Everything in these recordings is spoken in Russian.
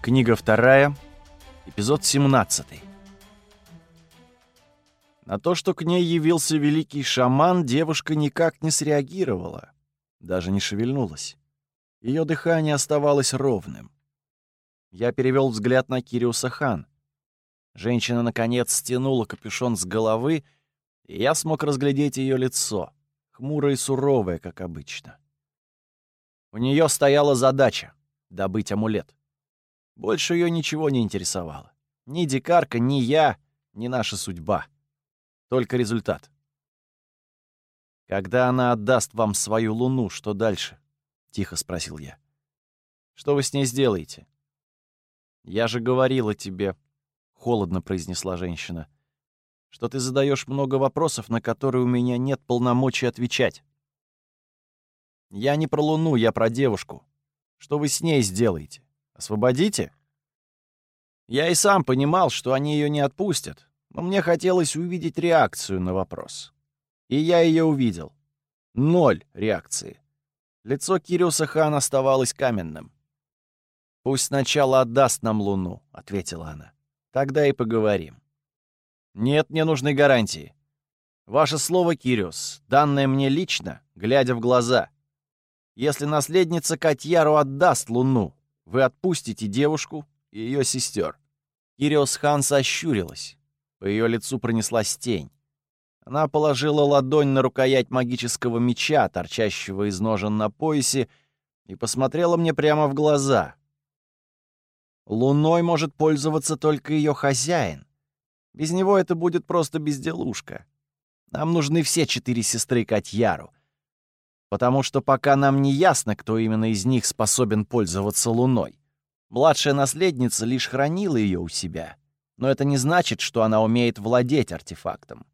Книга 2, эпизод 17. На то, что к ней явился великий шаман, девушка никак не среагировала, даже не шевельнулась. Ее дыхание оставалось ровным. Я перевел взгляд на Кириуса-хан. Женщина, наконец, стянула капюшон с головы, и я смог разглядеть ее лицо, хмурое и суровое, как обычно. У нее стояла задача — добыть амулет. Больше ее ничего не интересовало. Ни дикарка, ни я, ни наша судьба. Только результат. «Когда она отдаст вам свою луну, что дальше?» — тихо спросил я. «Что вы с ней сделаете?» «Я же говорила тебе», — холодно произнесла женщина, «что ты задаешь много вопросов, на которые у меня нет полномочий отвечать. Я не про луну, я про девушку. Что вы с ней сделаете? Освободите?» Я и сам понимал, что они ее не отпустят, но мне хотелось увидеть реакцию на вопрос. И я ее увидел. 0 реакции. Лицо Кириуса-хан оставалось каменным. «Пусть сначала отдаст нам луну», — ответила она. «Тогда и поговорим». «Нет, мне нужны гарантии. Ваше слово, Кириус, данное мне лично, глядя в глаза. Если наследница Катьяру отдаст луну, вы отпустите девушку и ее сестер». Кириус-хан сощурилась. По ее лицу пронеслась тень. Она положила ладонь на рукоять магического меча, торчащего из ножен на поясе, и посмотрела мне прямо в глаза. «Луной может пользоваться только ее хозяин. Без него это будет просто безделушка. Нам нужны все 4 сестры Катьяру, потому что пока нам не ясно, кто именно из них способен пользоваться луной. Младшая наследница лишь хранила ее у себя, но это не значит, что она умеет владеть артефактом.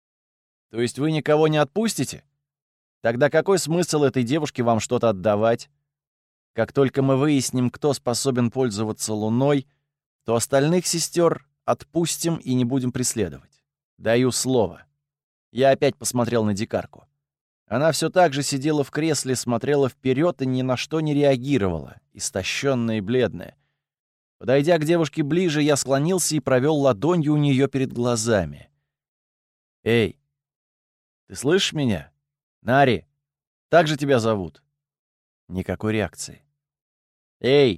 То есть вы никого не отпустите? Тогда какой смысл этой девушке вам что-то отдавать? Как только мы выясним, кто способен пользоваться луной, то остальных сестер отпустим и не будем преследовать. Даю слово». Я опять посмотрел на дикарку. Она все так же сидела в кресле, смотрела вперед и ни на что не реагировала, истощенная и бледная. Подойдя к девушке ближе, я склонился и провел ладонью у нее перед глазами. «Эй, ты слышишь меня? Нари, так же тебя зовут?» Никакой реакции. «Эй!»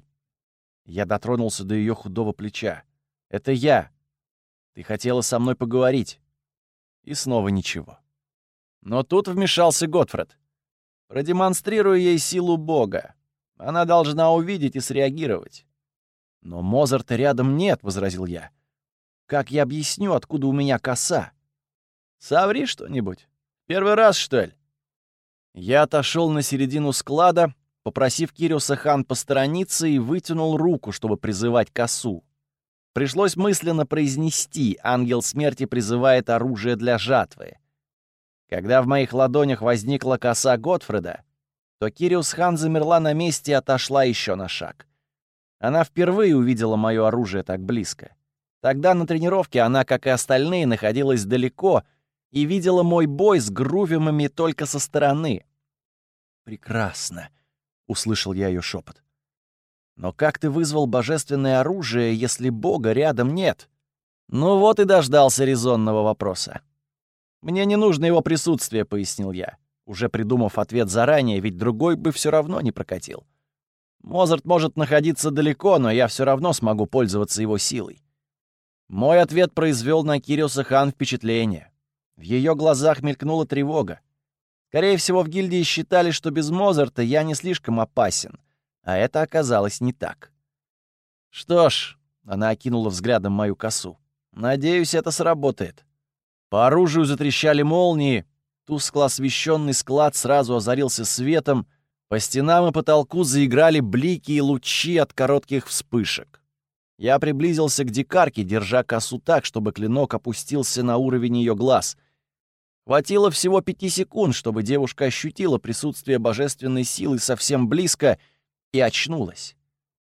Я дотронулся до ее худого плеча. «Это я. Ты хотела со мной поговорить». И снова ничего. Но тут вмешался Готфред. «Продемонстрируй ей силу Бога. Она должна увидеть и среагировать». «Но Мозарта рядом нет», — возразил я. «Как я объясню, откуда у меня коса?» «Соври что-нибудь. Первый раз, что ли?» Я отошел на середину склада, попросив Кириуса-хан посторониться, и вытянул руку, чтобы призывать косу. Пришлось мысленно произнести: «Ангел смерти призывает оружие для жатвы». Когда в моих ладонях возникла коса Готфреда, то Кириус-хан замерла на месте и отошла еще на шаг. Она впервые увидела мое оружие так близко. Тогда на тренировке она, как и остальные, находилась далеко и видела мой бой с грувимами только со стороны. «Прекрасно», — услышал я ее шепот. «Но как ты вызвал божественное оружие, если Бога рядом нет?» Ну вот и дождался резонного вопроса. «Мне не нужно его присутствие», — пояснил я, уже придумав ответ заранее, ведь другой бы все равно не прокатил. «Мозарт может находиться далеко, но я все равно смогу пользоваться его силой». Мой ответ произвел на Кириуса-хан впечатление. В ее глазах мелькнула тревога. Скорее всего, в гильдии считали, что без Мозарта я не слишком опасен, а это оказалось не так. «Что ж», — она окинула взглядом мою косу, — «надеюсь, это сработает». По оружию затрещали молнии, тускло освещенный склад сразу озарился светом, по стенам и потолку заиграли блики и лучи от коротких вспышек. Я приблизился к дикарке, держа косу так, чтобы клинок опустился на уровень ее глаз. Хватило всего 5 секунд, чтобы девушка ощутила присутствие божественной силы совсем близко и очнулась.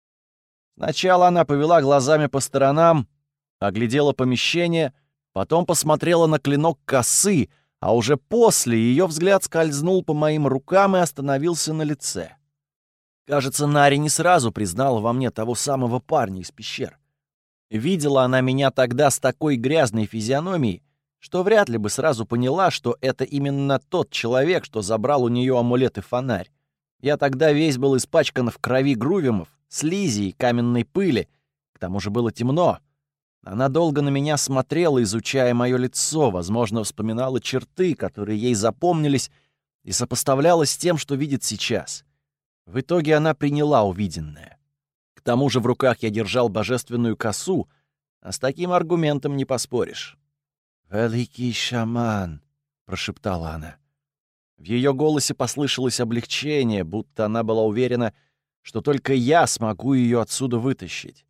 Сначала она повела глазами по сторонам, оглядела помещение, потом посмотрела на клинок косы, а уже после ее взгляд скользнул по моим рукам и остановился на лице. Кажется, Нари не сразу признала во мне того самого парня из пещер. Видела она меня тогда с такой грязной физиономией, что вряд ли бы сразу поняла, что это именно тот человек, что забрал у нее амулет и фонарь. Я тогда весь был испачкан в крови грувимов, слизи и каменной пыли. К тому же было темно. Она долго на меня смотрела, изучая мое лицо, возможно, вспоминала черты, которые ей запомнились, и сопоставляла с тем, что видит сейчас. В итоге она приняла увиденное. К тому же в руках я держал божественную косу, а с таким аргументом не поспоришь. «Великий шаман», — прошептала она. В ее голосе послышалось облегчение, будто она была уверена, что только я смогу ее отсюда вытащить.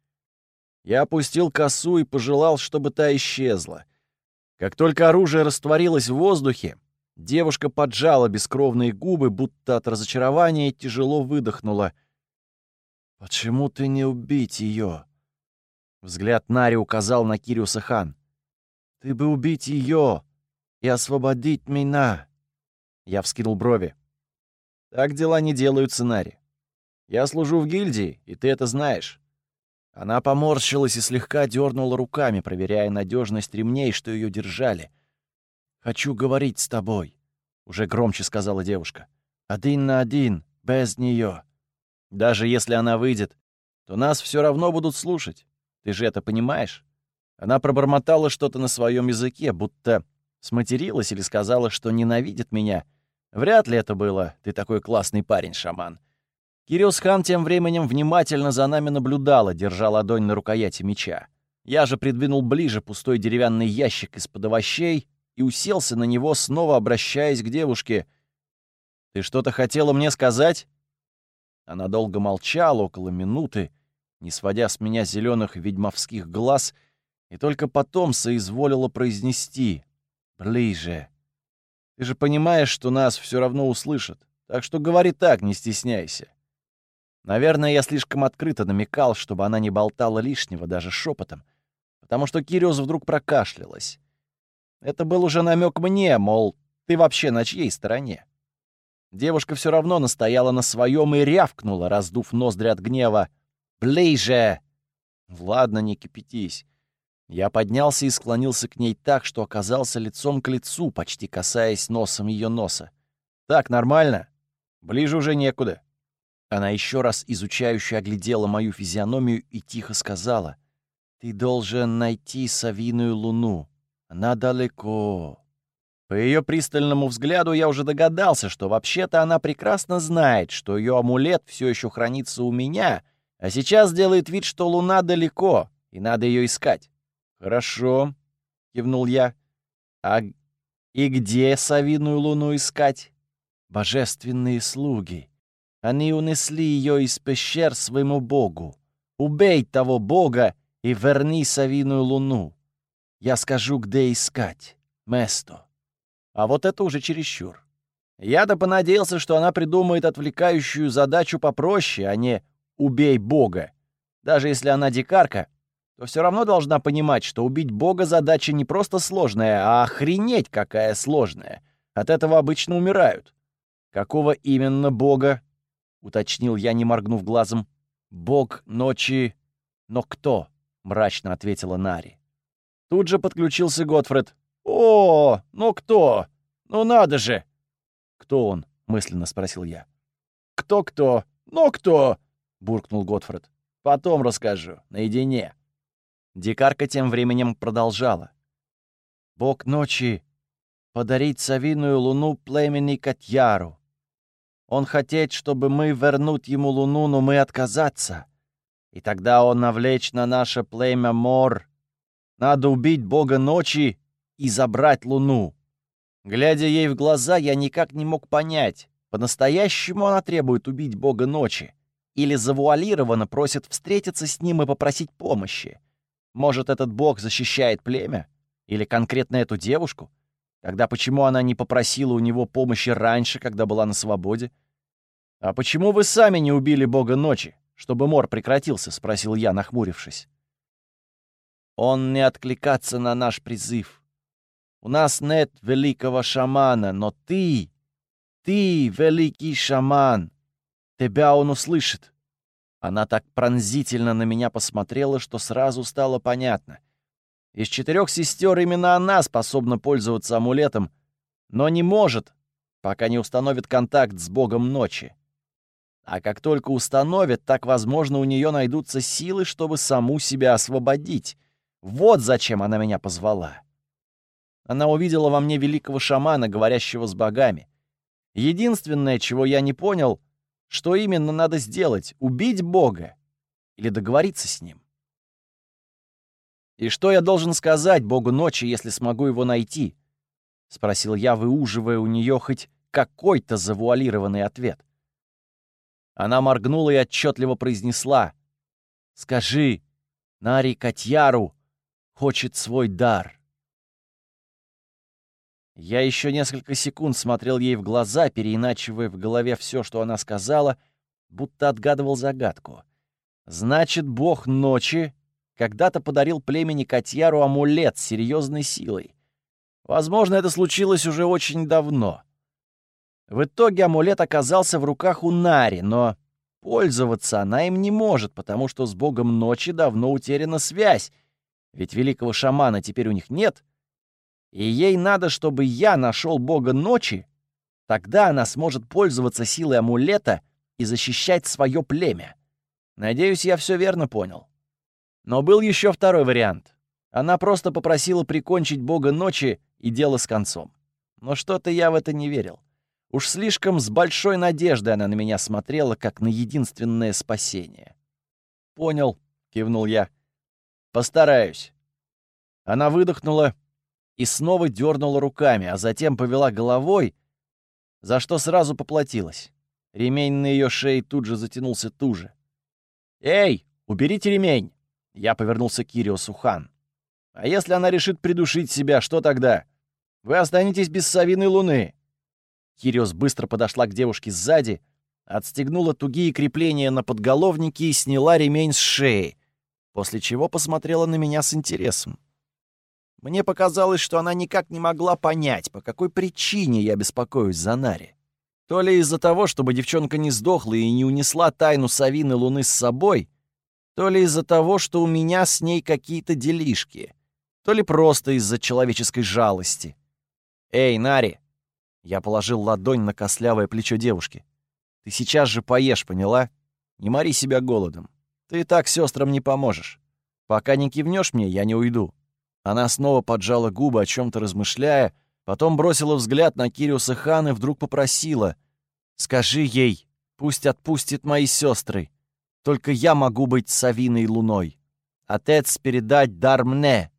Я опустил косу и пожелал, чтобы та исчезла. Как только оружие растворилось в воздухе, девушка поджала бескровные губы, будто от разочарования тяжело выдохнула. «Почему ты не убить ее?» Взгляд Нари указал на Кириуса-хан. «Ты бы убить ее и освободить меня!» Я вскинул брови. «Так дела не делаются, Нари. Я служу в гильдии, и ты это знаешь». Она поморщилась и слегка дернула руками, проверяя надежность ремней, что ее держали. «Хочу говорить с тобой», — уже громче сказала девушка. «Один на один, без нее. Даже если она выйдет, то нас все равно будут слушать. Ты же это понимаешь?» Она пробормотала что-то на своем языке, будто сматерилась или сказала, что ненавидит меня. Вряд ли это было. Ты такой классный парень, шаман. Кириус-хан тем временем внимательно за нами наблюдала, держа ладонь на рукояти меча. Я же придвинул ближе пустой деревянный ящик из-под овощей и уселся на него, снова обращаясь к девушке. «Ты что-то хотела мне сказать?» Она долго молчала, около минуты, не сводя с меня зеленых ведьмовских глаз, и только потом соизволила произнести: «Ближе. Ты же понимаешь, что нас все равно услышат, так что говори так, не стесняйся». Наверное, я слишком открыто намекал, чтобы она не болтала лишнего, даже шепотом, потому что Кириус вдруг прокашлялась. Это был уже намек мне, мол, ты вообще на чьей стороне? Девушка все равно настояла на своем и рявкнула, раздув ноздри от гнева: «Ближе!» «Ладно, не кипятись». Я поднялся и склонился к ней так, что оказался лицом к лицу, почти касаясь носом ее носа. «Так, нормально? Ближе уже некуда». Она еще раз изучающе оглядела мою физиономию и тихо сказала: «Ты должен найти совиную луну. Она далеко». По ее пристальному взгляду я уже догадался, что вообще-то она прекрасно знает, что ее амулет все еще хранится у меня, а сейчас делает вид, что луна далеко, и надо ее искать. «Хорошо», — кивнул я. «А и где совиную луну искать?» «Божественные слуги. Они унесли ее из пещер своему богу. Убей того бога и верни совиную луну. Я скажу, где искать. Место». А вот это уже чересчур. Я-то понадеялся, что она придумает отвлекающую задачу попроще, а не «убей бога». Даже если она дикарка, то все равно должна понимать, что убить бога задача не просто сложная, а охренеть какая сложная. От этого обычно умирают. «Какого именно бога?» — уточнил я, не моргнув глазом. «Бог ночи...» «Но кто?» — мрачно ответила Нари. Тут же подключился Готфред. «О, ну кто? Ну надо же!» «Кто он?» — мысленно спросил я. «Кто-кто? Ну кто?» — буркнул Готфред. «Потом расскажу, наедине». Дикарка тем временем продолжала. «Бог ночи подарить совиную луну племени Катьяру. Он хотеть, чтобы мы вернуть ему луну, но мы отказаться. И тогда он навлечь на наше племя мор. Надо убить бога ночи и забрать луну». Глядя ей в глаза, я никак не мог понять, по-настоящему она требует убить бога ночи или завуалированно просит встретиться с ним и попросить помощи. Может, этот бог защищает племя? Или конкретно эту девушку? Тогда почему она не попросила у него помощи раньше, когда была на свободе? «А почему вы сами не убили бога ночи, чтобы мор прекратился?» — спросил я, нахмурившись. «Он не откликаться на наш призыв. У нас нет великого шамана, но ты, великий шаман, тебя он услышит». Она так пронзительно на меня посмотрела, что сразу стало понятно. Из 4 сестер именно она способна пользоваться амулетом, но не может, пока не установит контакт с богом ночи. А как только установит, так, возможно, у нее найдутся силы, чтобы саму себя освободить. Вот зачем она меня позвала. Она увидела во мне великого шамана, говорящего с богами. Единственное, чего я не понял, что именно надо сделать — убить бога или договориться с ним. «И что я должен сказать богу ночи, если смогу его найти?» — спросил я, выуживая у нее хоть какой-то завуалированный ответ. Она моргнула и отчетливо произнесла: «Скажи, Нари Катьяру хочет свой дар». Я еще несколько секунд смотрел ей в глаза, переиначивая в голове все, что она сказала, будто отгадывал загадку. Значит, бог ночи когда-то подарил племени Катьяру амулет с серьезной силой. Возможно, это случилось уже очень давно. В итоге амулет оказался в руках у Нари, но пользоваться она им не может, потому что с богом ночи давно утеряна связь, ведь великого шамана теперь у них нет. И ей надо, чтобы я нашел бога ночи, тогда она сможет пользоваться силой амулета и защищать свое племя. Надеюсь, я все верно понял. Но был еще второй вариант. Она просто попросила прикончить бога ночи и дело с концом. Но что-то я в это не верил. Уж слишком с большой надеждой она на меня смотрела, как на единственное спасение. «Понял», — кивнул я. «Постараюсь». Она выдохнула и снова дернула руками, а затем повела головой, за что сразу поплатилась. Ремень на ее шее тут же затянулся туже. «Эй, уберите ремень!» Я повернулся к Кириосу Хан. «А если она решит придушить себя, что тогда? Вы останетесь без Савиной Луны». Кириос быстро подошла к девушке сзади, отстегнула тугие крепления на подголовнике и сняла ремень с шеи, после чего посмотрела на меня с интересом. Мне показалось, что она никак не могла понять, по какой причине я беспокоюсь за Нари. То ли из-за того, чтобы девчонка не сдохла и не унесла тайну Савины Луны с собой, то ли из-за того, что у меня с ней какие-то делишки, то ли просто из-за человеческой жалости. «Эй, Нари!» Я положил ладонь на костлявое плечо девушки. «Ты сейчас же поешь, поняла? Не мори себя голодом. Ты и так сестрам не поможешь. Пока не кивнешь мне, я не уйду». Она снова поджала губы, о чем-то размышляя, потом бросила взгляд на Кириоса Хан и вдруг попросила: «Скажи ей, пусть отпустит мои сестры. Только я могу быть Савиной Луной. Отец передать дар мне».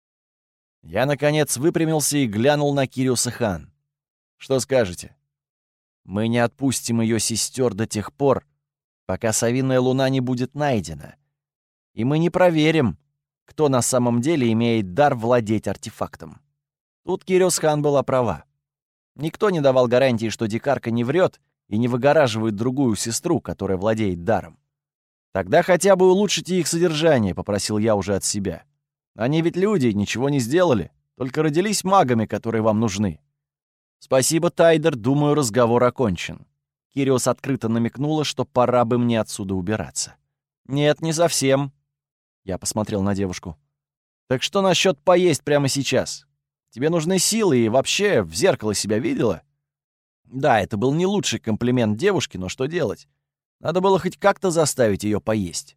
Я, наконец, выпрямился и глянул на Кириоса Хан. «Что скажете?» «Мы не отпустим ее сестер до тех пор, пока Савиная Луна не будет найдена. И мы не проверим, кто на самом деле имеет дар владеть артефактом». Тут Кириос Хан была права. Никто не давал гарантии, что дикарка не врет и не выгораживает другую сестру, которая владеет даром. «Тогда хотя бы улучшите их содержание», — попросил я уже от себя. «Они ведь люди, ничего не сделали, только родились магами, которые вам нужны». «Спасибо, Тайдер, думаю, разговор окончен». Кириос открыто намекнула, что пора бы мне отсюда убираться. «Нет, не совсем». Я посмотрел на девушку. «Так что насчет поесть прямо сейчас? Тебе нужны силы и вообще в зеркало себя видела?» Да, это был не лучший комплимент девушке, но что делать? Надо было хоть как-то заставить ее поесть.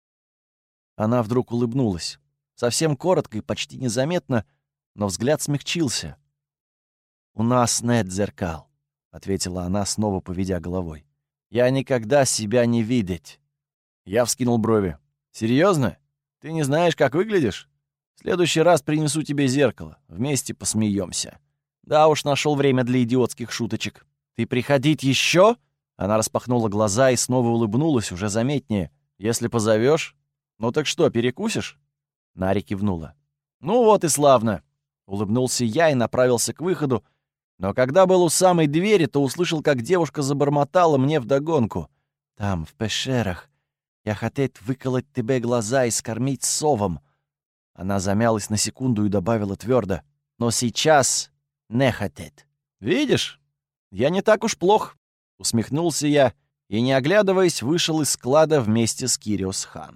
Она вдруг улыбнулась. Совсем коротко и почти незаметно, но взгляд смягчился. «У нас нет зеркал», — ответила она, снова поведя головой. «Я никогда себя не видеть». Я вскинул брови. «Серьезно? Ты не знаешь, как выглядишь? В следующий раз принесу тебе зеркало. Вместе посмеемся». Да уж, нашел время для идиотских шуточек. «Ты приходить еще?» Она распахнула глаза и снова улыбнулась, уже заметнее. «Если позовешь? Ну так что, перекусишь?» Нари кивнула. «Ну вот и славно!» Улыбнулся я и направился к выходу, но когда был у самой двери, то услышал, как девушка забормотала мне вдогонку. «Там, в пещерах, я хотеть выколоть тебе глаза и скормить совом». Она замялась на секунду и добавила твердо: «Но сейчас не хотеть». «Видишь, я не так уж плох», — усмехнулся я и, не оглядываясь, вышел из склада вместе с Кириос-хан.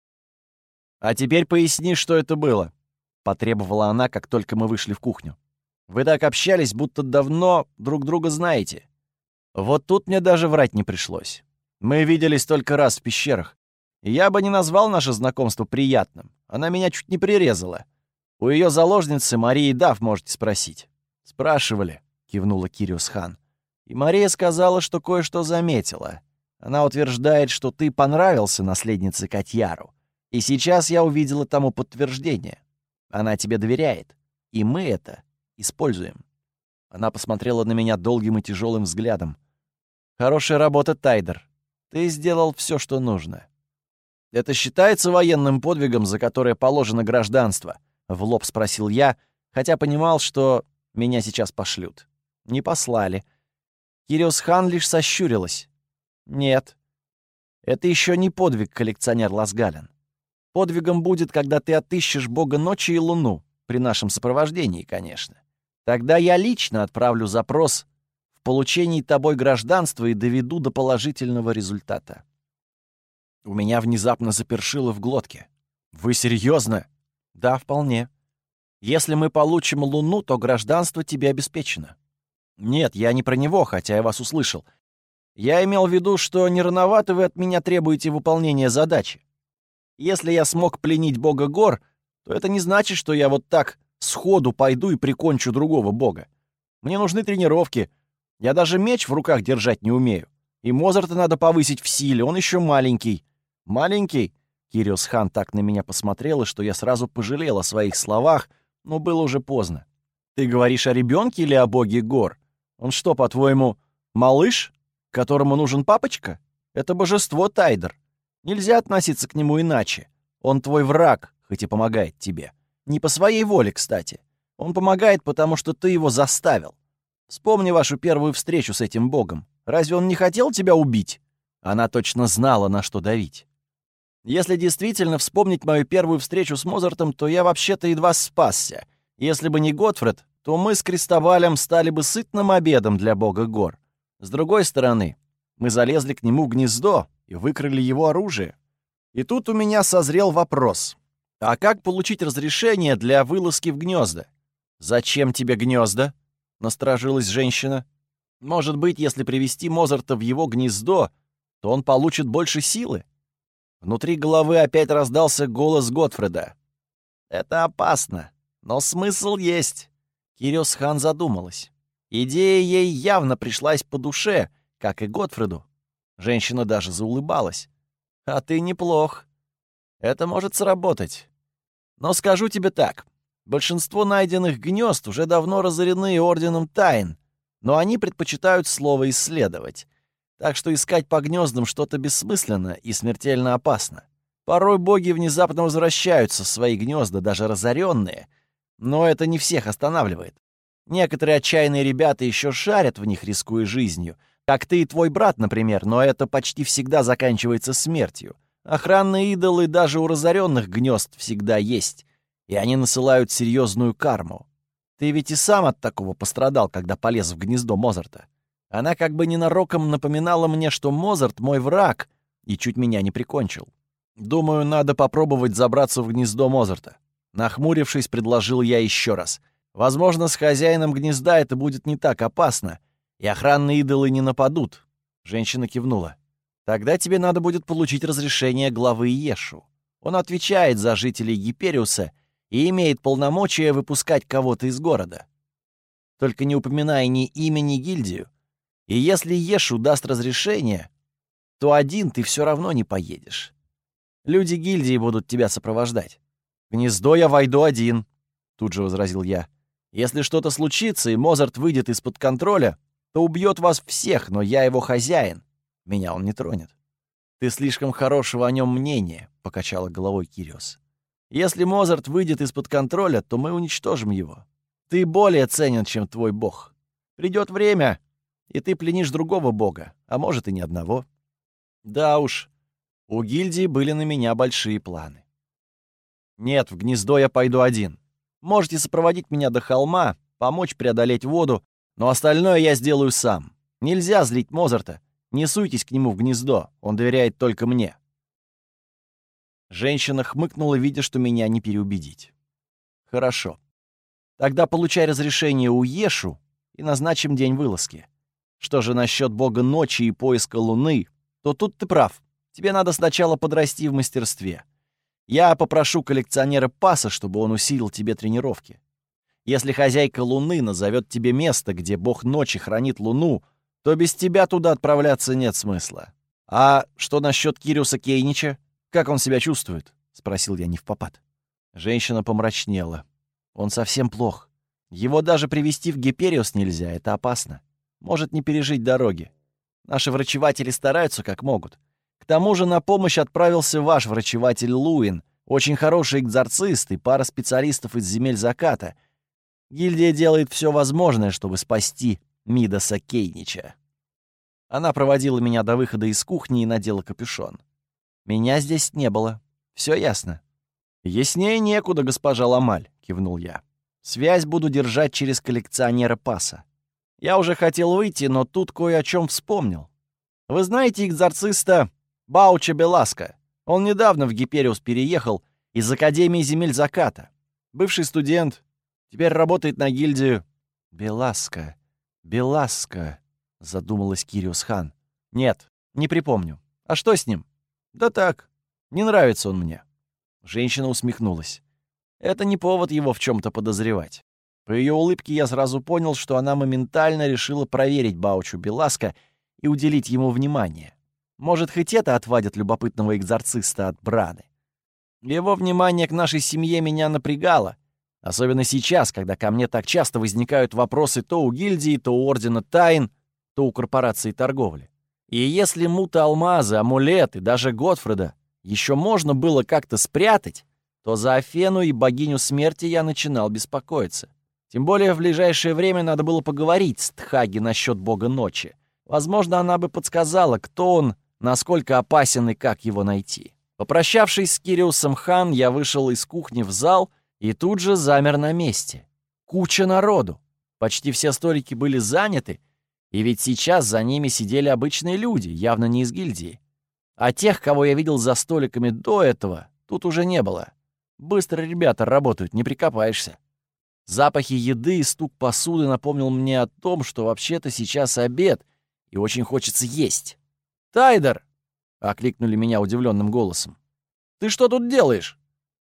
«А теперь поясни, что это было», — потребовала она, как только мы вышли в кухню. «Вы так общались, будто давно друг друга знаете». Вот тут мне даже врать не пришлось. Мы виделись только раз в пещерах. И я бы не назвал наше знакомство приятным. Она меня чуть не прирезала. У ее заложницы Марии Дав можете спросить. «Спрашивали», — кивнула Кириос-хан. «И Мария сказала, что кое-что заметила. Она утверждает, что ты понравился наследнице Катьяру. И сейчас я увидела тому подтверждение. Она тебе доверяет. И мы это используем». Она посмотрела на меня долгим и тяжелым взглядом. «Хорошая работа, Тайдер. Ты сделал все, что нужно». «Это считается военным подвигом, за которое положено гражданство?» — в лоб спросил я, хотя понимал, что меня сейчас пошлют. Не послали. Кириос-хан лишь сощурилась. «Нет. Это еще не подвиг, коллекционер Ласгален. Подвигом будет, когда ты отыщешь бога ночи и луну, при нашем сопровождении, конечно. Тогда я лично отправлю запрос в получении тобой гражданства и доведу до положительного результата». У меня внезапно запершило в глотке. «Вы серьезно?» «Да, вполне. Если мы получим луну, то гражданство тебе обеспечено». «Нет, я не про него, хотя я вас услышал. Я имел в виду, что не рановато вы от меня требуете выполнения задачи. Если я смог пленить бога гор, то это не значит, что я вот так сходу пойду и прикончу другого бога. Мне нужны тренировки. Я даже меч в руках держать не умею. И Мозарта надо повысить в силе, он еще маленький». «Маленький?» Кириос-хан так на меня посмотрела, что я сразу пожалел о своих словах, но было уже поздно. «Ты говоришь о ребенке или о боге гор? Он что, по-твоему, малыш, которому нужен папочка? Это божество, Тайдер. Нельзя относиться к нему иначе. Он твой враг, хоть и помогает тебе. Не по своей воле, кстати. Он помогает, потому что ты его заставил. Вспомни вашу первую встречу с этим богом. Разве он не хотел тебя убить?» Она точно знала, на что давить. Если действительно вспомнить мою первую встречу с Мозартом, то я вообще-то едва спасся. Если бы не Готфред, то мы с Кристобалем стали бы сытным обедом для бога гор. С другой стороны, мы залезли к нему в гнездо и выкрали его оружие. И тут у меня созрел вопрос. А как получить разрешение для вылазки в гнезда? «Зачем тебе гнезда?» — насторожилась женщина. «Может быть, если привести Мозарта в его гнездо, то он получит больше силы?» Внутри головы опять раздался голос Готфреда. «Это опасно, но смысл есть». Кириос-хан задумалась. Идея ей явно пришлась по душе, как и Готфреду. Женщина даже заулыбалась. «А ты неплох. Это может сработать. Но скажу тебе так. Большинство найденных гнезд уже давно разорены Орденом Тайн, но они предпочитают слово «исследовать». Так что искать по гнездам что-то бессмысленно и смертельно опасно. Порой боги внезапно возвращаются в свои гнезда, даже разоренные, но это не всех останавливает. Некоторые отчаянные ребята еще шарят в них, рискуя жизнью, как ты и твой брат, например, но это почти всегда заканчивается смертью. Охранные идолы даже у разоренных гнезд всегда есть, и они насылают серьезную карму. Ты ведь и сам от такого пострадал, когда полез в гнездо Мозарта. Она как бы ненароком напоминала мне, что Мозарт мой враг, и чуть меня не прикончил. Думаю, надо попробовать забраться в гнездо Мозарта. Нахмурившись, предложил я еще раз. Возможно, с хозяином гнезда это будет не так опасно, и охранные идолы не нападут. Женщина кивнула. Тогда тебе надо будет получить разрешение главы Ешу. Он отвечает за жителей Гипериуса и имеет полномочия выпускать кого-то из города. Только не упоминай ни имя, ни гильдию. И если Ешу даст разрешение, то один ты все равно не поедешь. Люди гильдии будут тебя сопровождать. В гнездо я войду один, тут же возразил я. Если что-то случится, и Мозарт выйдет из-под контроля, то убьет вас всех, но я его хозяин. Меня он не тронет. Ты слишком хорошего о нем мнения, покачала головой Кириос. Если Мозарт выйдет из-под контроля, то мы уничтожим его. Ты более ценен, чем твой бог. Придет время, и ты пленишь другого бога, а может и не одного. Да уж, у гильдии были на меня большие планы. Нет, в гнездо я пойду один. Можете сопроводить меня до холма, помочь преодолеть воду, но остальное я сделаю сам. Нельзя злить Мозарта, Не суйтесь к нему в гнездо, он доверяет только мне». Женщина хмыкнула, видя, что меня не переубедить. «Хорошо. Тогда получай разрешение у Ешу и назначим день вылазки. Что же насчет бога ночи и поиска луны, то тут ты прав. Тебе надо сначала подрасти в мастерстве. Я попрошу коллекционера паса, чтобы он усилил тебе тренировки. Если хозяйка луны назовет тебе место, где бог ночи хранит луну, то без тебя туда отправляться нет смысла. А что насчет Кириуса Кейнича? Как он себя чувствует?» — спросил я невпопад. Женщина помрачнела. «Он совсем плох. Его даже привезти в Гипериус нельзя, это опасно. Может не пережить дороги. Наши врачеватели стараются как могут. К тому же на помощь отправился ваш врачеватель Луин, очень хороший экзорцист и пара специалистов из земель заката. Гильдия делает все возможное, чтобы спасти Мидаса Кейнича». Она проводила меня до выхода из кухни и надела капюшон. «Меня здесь не было. Все ясно?» «Яснее некуда, госпожа Ламаль», — кивнул я. «Связь буду держать через коллекционера паса. Я уже хотел выйти, но тут кое о чем вспомнил. Вы знаете экзорциста Бауча Беласка? Он недавно в Гипериус переехал из Академии земель заката. Бывший студент, теперь работает на гильдию». «Беласка, Беласка», — задумалась Кириус Хан. «Нет, не припомню. А что с ним?» «Да так, не нравится он мне». Женщина усмехнулась. Это не повод его в чем-то подозревать. По ее улыбке я сразу понял, что она моментально решила проверить Баучу Беласка и уделить ему внимание. Может, хоть это отвадит любопытного экзорциста от Браны. Его внимание к нашей семье меня напрягало, особенно сейчас, когда ко мне так часто возникают вопросы то у гильдии, то у Ордена Тайн, то у корпорации торговли. И если мута-алмазы, амулеты, даже Готфреда еще можно было как-то спрятать, то за Афену и богиню смерти я начинал беспокоиться. Тем более в ближайшее время надо было поговорить с Тхаги насчет бога ночи. Возможно, она бы подсказала, кто он, насколько опасен и как его найти. Попрощавшись с Кириусом Хан, я вышел из кухни в зал и тут же замер на месте. Куча народу. Почти все столики были заняты, и ведь сейчас за ними сидели обычные люди, явно не из гильдии. А тех, кого я видел за столиками до этого, тут уже не было. Быстро ребята работают, не прикопаешься. Запахи еды и стук посуды напомнил мне о том, что вообще-то сейчас обед, и очень хочется есть. «Тайдер!» — окликнули меня удивленным голосом. «Ты что тут делаешь?»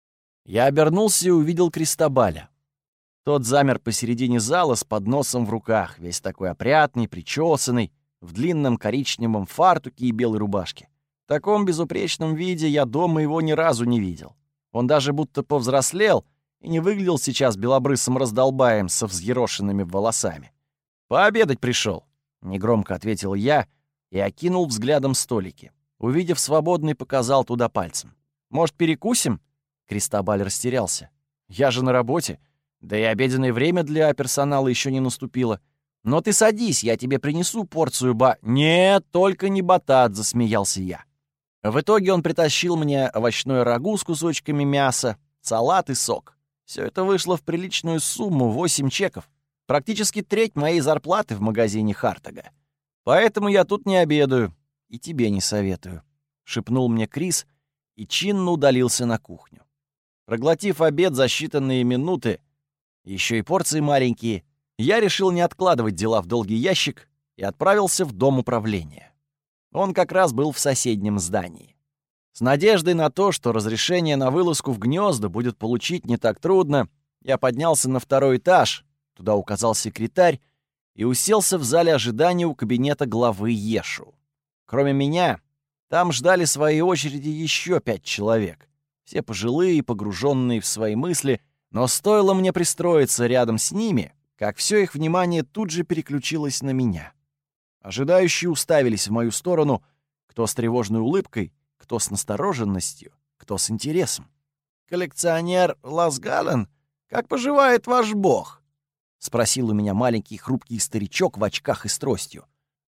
Я обернулся и увидел Кристобаля. Тот замер посередине зала с подносом в руках, весь такой опрятный, причесанный, в длинном коричневом фартуке и белой рубашке. В таком безупречном виде я дома его ни разу не видел. Он даже будто повзрослел и не выглядел сейчас белобрысым раздолбаем со взъерошенными волосами. «Пообедать пришел», — негромко ответил я и окинул взглядом столики. Увидев свободный, показал туда пальцем. «Может, перекусим?» Кристобаль растерялся. «Я же на работе. Да и обеденное время для персонала еще не наступило. Но ты садись, я тебе принесу порцию «Нет, только не батат», — засмеялся я. В итоге он притащил мне овощное рагу с кусочками мяса, салат и сок. Все это вышло в приличную сумму — 8 чеков. Практически треть моей зарплаты в магазине Хартага. Поэтому я тут не обедаю. И тебе не советую», — шепнул мне Крис и чинно удалился на кухню. Проглотив обед за считанные минуты, еще и порции маленькие, я решил не откладывать дела в долгий ящик и отправился в дом управления. Он как раз был в соседнем здании. С надеждой на то, что разрешение на вылазку в гнезда будет получить не так трудно, я поднялся на 2-й этаж, туда указал секретарь, и уселся в зале ожидания у кабинета главы Ешу. Кроме меня, там ждали в своей очереди еще 5 человек. Все пожилые, погруженные в свои мысли, но стоило мне пристроиться рядом с ними, как все их внимание тут же переключилось на меня. Ожидающие уставились в мою сторону, кто с тревожной улыбкой, кто с настороженностью, кто с интересом. «Коллекционер Ласгален, как поживает ваш бог?» — спросил у меня маленький хрупкий старичок в очках и с тростью.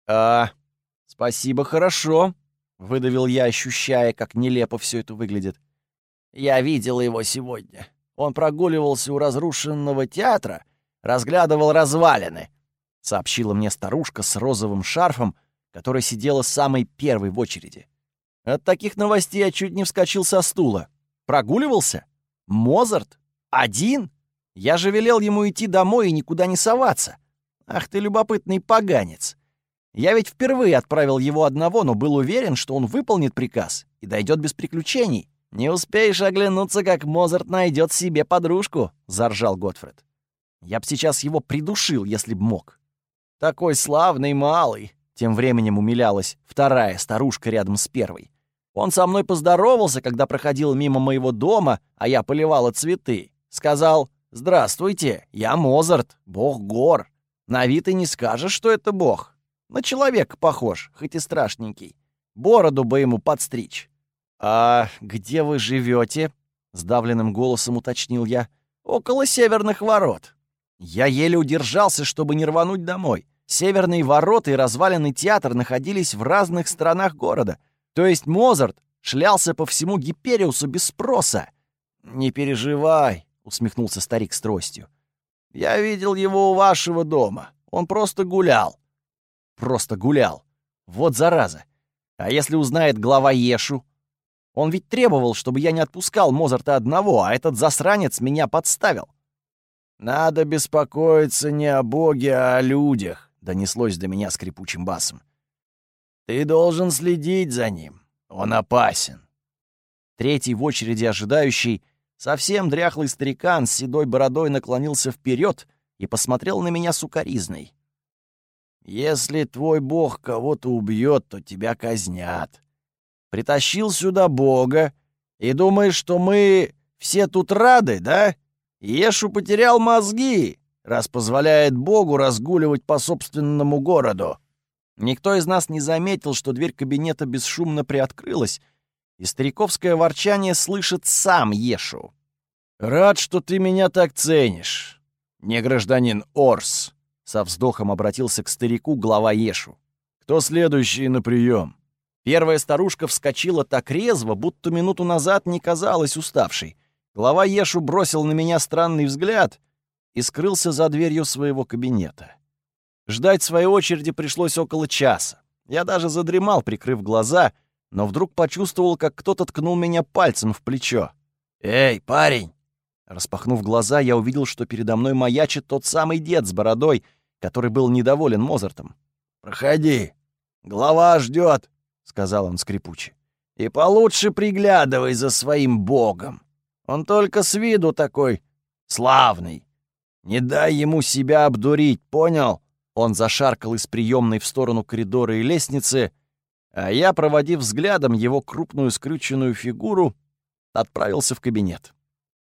Спасибо, хорошо», — выдавил я, ощущая, как нелепо все это выглядит. «Я видел его сегодня. Он прогуливался у разрушенного театра, разглядывал развалины», — сообщила мне старушка с розовым шарфом, которая сидела самой первой в очереди. От таких новостей я чуть не вскочил со стула. Прогуливался? Мозарт? Один? Я же велел ему идти домой и никуда не соваться. Ах ты любопытный поганец. Я ведь впервые отправил его одного, но был уверен, что он выполнит приказ и дойдет без приключений. «Не успеешь оглянуться, как Мозарт найдет себе подружку», — заржал Готфрид. «Я б сейчас его придушил, если б мог». «Такой славный малый», — тем временем умилялась вторая старушка рядом с первой. «Он со мной поздоровался, когда проходил мимо моего дома, а я поливала цветы. Сказал: «Здравствуйте, я Мозарт, бог гор. На вид и не скажешь, что это бог. На человека похож, хоть и страшненький. Бороду бы ему подстричь». «А где вы живете?» — сдавленным голосом уточнил я. «Около Северных ворот». Я еле удержался, чтобы не рвануть домой. Северные ворота и разваленный театр находились в разных сторонах города. То есть Мозарт шлялся по всему Гипериусу без спроса. «Не переживай», — усмехнулся старик с тростью. «Я видел его у вашего дома. Он просто гулял». «Просто гулял. Вот зараза. А если узнает глава Ешу? Он ведь требовал, чтобы я не отпускал Мозарта одного, а этот засранец меня подставил». «Надо беспокоиться не о боге, а о людях», — донеслось до меня скрипучим басом. «Ты должен следить за ним. Он опасен». Третий в очереди ожидающий, совсем дряхлый старикан с седой бородой наклонился вперед и посмотрел на меня сукоризной. «Если твой бог кого-то убьет, то тебя казнят. Притащил сюда бога и думаешь, что мы все тут рады, да? Ешу потерял мозги, раз позволяет богу разгуливать по собственному городу». Никто из нас не заметил, что дверь кабинета бесшумно приоткрылась, и стариковское ворчание слышит сам Ешу. «Рад, что ты меня так ценишь, не гражданин Орс», — со вздохом обратился к старику глава Ешу. «Кто следующий на прием?» Первая старушка вскочила так резво, будто минуту назад не казалась уставшей. Глава Ешу бросил на меня странный взгляд и скрылся за дверью своего кабинета. Ждать своей очереди пришлось около часа. Я даже задремал, прикрыв глаза, но вдруг почувствовал, как кто-то ткнул меня пальцем в плечо. «Эй, парень!» Распахнув глаза, я увидел, что передо мной маячит тот самый дед с бородой, который был недоволен Мозартом. «Проходи, глава ждет», — сказал он скрипуче. «И получше приглядывай за своим богом. Он только с виду такой славный. Не дай ему себя обдурить, понял?» Он зашаркал из приемной в сторону коридора и лестницы, а я, проводив взглядом его крупную скрюченную фигуру, отправился в кабинет.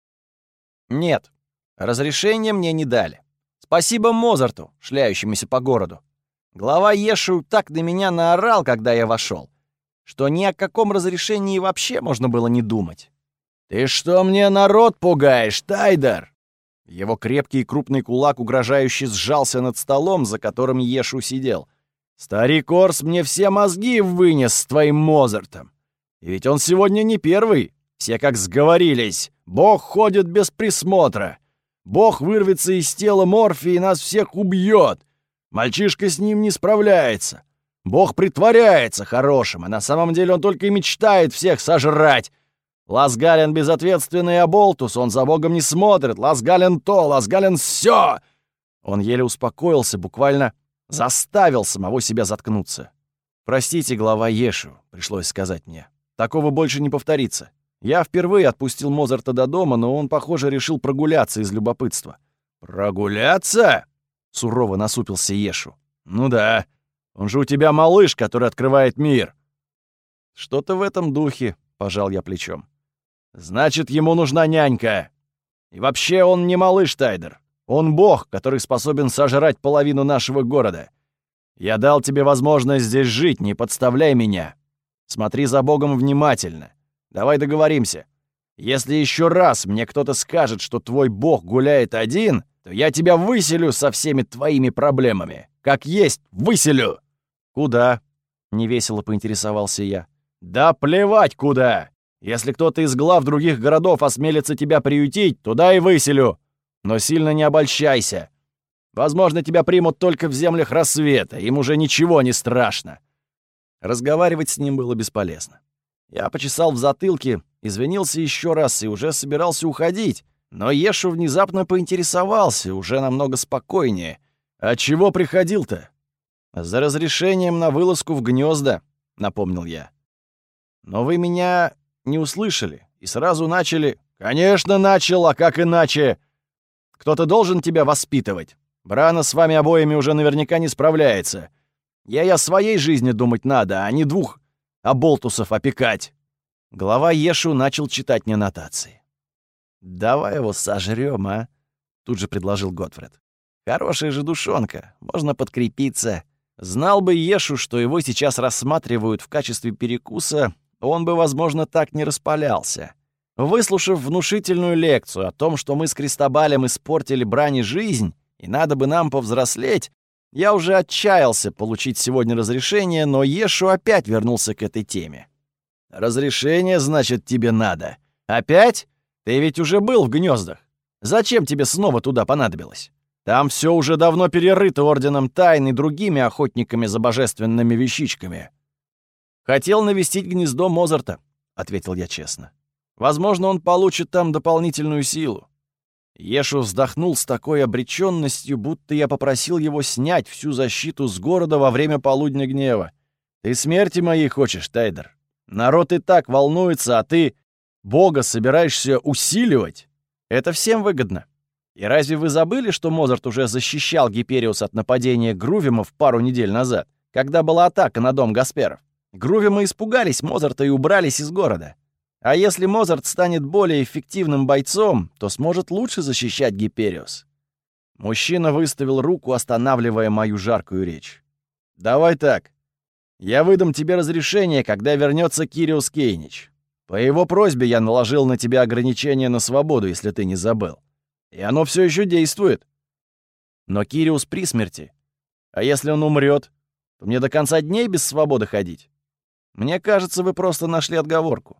Нет, разрешения мне не дали. Спасибо Мозарту, шляющемуся по городу. Глава Ешу так на меня наорал, когда я вошел, что ни о каком разрешении вообще можно было не думать. «Ты что мне народ пугаешь, Тайдер?» Его крепкий и крупный кулак угрожающе сжался над столом, за которым Ешу сидел. «Старик Орс мне все мозги вынес с твоим Мозартом. И ведь он сегодня не первый. Все как сговорились. Бог ходит без присмотра. Бог вырвется из тела Морфия и нас всех убьет. Мальчишка с ним не справляется. Бог притворяется хорошим, а на самом деле он только и мечтает всех сожрать. Ласгален безответственный оболтус, он за Богом не смотрит. Ласгален то, Ласгален сё!» Он еле успокоился, буквально заставил самого себя заткнуться. «Простите, глава Ешу», — пришлось сказать мне. «Такого больше не повторится. Я впервые отпустил Мозарта до дома, но он, похоже, решил прогуляться из любопытства». «Прогуляться?» — сурово насупился Ешу. «Ну да, он же у тебя малыш, который открывает мир». «Что-то в этом духе», — пожал я плечом. «Значит, ему нужна нянька. И вообще он не малыш, Тайдер. Он бог, который способен сожрать половину нашего города. Я дал тебе возможность здесь жить, не подставляй меня. Смотри за богом внимательно. Давай договоримся. Если еще раз мне кто-то скажет, что твой бог гуляет один, то я тебя выселю со всеми твоими проблемами. Как есть, выселю!» «Куда?» — невесело поинтересовался я. «Да плевать куда! Если кто-то из глав других городов осмелится тебя приютить, туда и выселю. Но сильно не обольщайся. Возможно, тебя примут только в землях Рассвета, им уже ничего не страшно. Разговаривать с ним было бесполезно. Я почесал в затылке, извинился еще раз и уже собирался уходить, но Ешу внезапно поинтересовался, уже намного спокойнее. «А чего приходил-то?» «За разрешением на вылазку в гнезда», — напомнил я. «Но вы меня не услышали и сразу начали...» «Конечно, начал, а как иначе? Кто-то должен тебя воспитывать. Брана с вами обоими уже наверняка не справляется. Ей о своей жизни думать надо, а не двух оболтусов опекать». Глава Ешу начал читать мне нотации. «Давай его сожрём, а?» — тут же предложил Готфред. «Хорошая же душонка, можно подкрепиться». Знал бы Ешу, что его сейчас рассматривают в качестве перекуса, он бы, возможно, так не распалялся. Выслушав внушительную лекцию о том, что мы с Кристобалем испортили Бране жизнь, и надо бы нам повзрослеть, я уже отчаялся получить сегодня разрешение, но Ешу опять вернулся к этой теме. «Разрешение, значит, тебе надо. Опять? Ты ведь уже был в гнездах. Зачем тебе снова туда понадобилось? Там все уже давно перерыто Орденом Тайн и другими охотниками за божественными вещичками». «Хотел навестить гнездо Мозарта», — ответил я честно. «Возможно, он получит там дополнительную силу». Ешу вздохнул с такой обречённостью, будто я попросил его снять всю защиту с города во время полудня гнева. «Ты смерти моей хочешь, Тайдер? Народ и так волнуется, а ты Бога собираешься усиливать? Это всем выгодно. И разве вы забыли, что Мозарт уже защищал Гипериус от нападения Грувимов пару недель назад, когда была атака на дом Гасперов? Грувимы испугались Мозарта и убрались из города. А если Мозарт станет более эффективным бойцом, то сможет лучше защищать Гипериус». Мужчина выставил руку, останавливая мою жаркую речь. «Давай так. Я выдам тебе разрешение, когда вернется Кириус Кейнич. По его просьбе я наложил на тебя ограничение на свободу, если ты не забыл. И оно все еще действует. Но Кириус при смерти. А если он умрет, то мне до конца дней без свободы ходить? Мне кажется, вы просто нашли отговорку».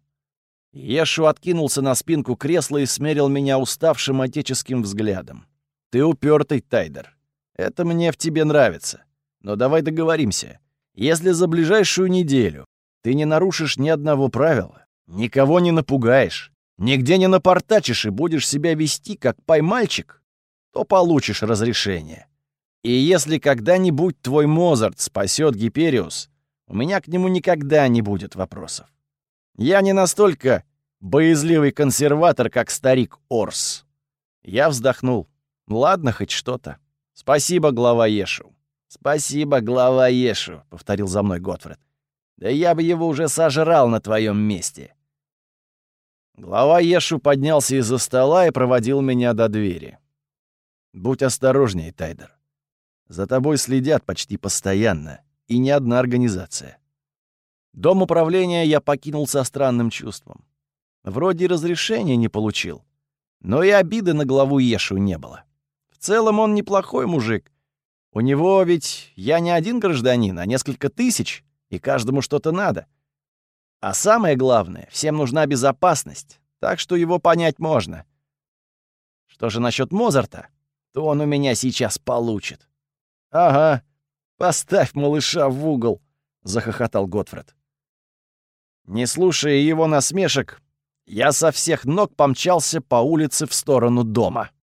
Ешу откинулся на спинку кресла и смерил меня уставшим отеческим взглядом. «Ты упертый, Тайдер. Это мне в тебе нравится. Но давай договоримся. Если за ближайшую неделю ты не нарушишь ни одного правила, никого не напугаешь, нигде не напортачишь и будешь себя вести как поймальчик, то получишь разрешение. И если когда-нибудь твой Мозарт спасет Гипериус, у меня к нему никогда не будет вопросов. Я не настолько боязливый консерватор, как старик Орс». Я вздохнул. «Ладно, хоть что-то. Спасибо, глава Ешу». «Спасибо, глава Ешу», — повторил за мной Готфред. «Да я бы его уже сожрал на твоем месте». Глава Ешу поднялся из-за стола и проводил меня до двери. «Будь осторожней, Тайдер. За тобой следят почти постоянно, и не одна организация». Дом управления я покинул со странным чувством. Вроде разрешения не получил, но и обиды на главу Ешу не было. В целом он неплохой мужик. У него ведь я не один гражданин, а несколько тысяч, и каждому что-то надо. А самое главное, всем нужна безопасность, так что его понять можно. Что же насчет Мозарта, то он у меня сейчас получит. «Ага, поставь малыша в угол», — захохотал Готфред. Не слушая его насмешек, я со всех ног помчался по улице в сторону дома.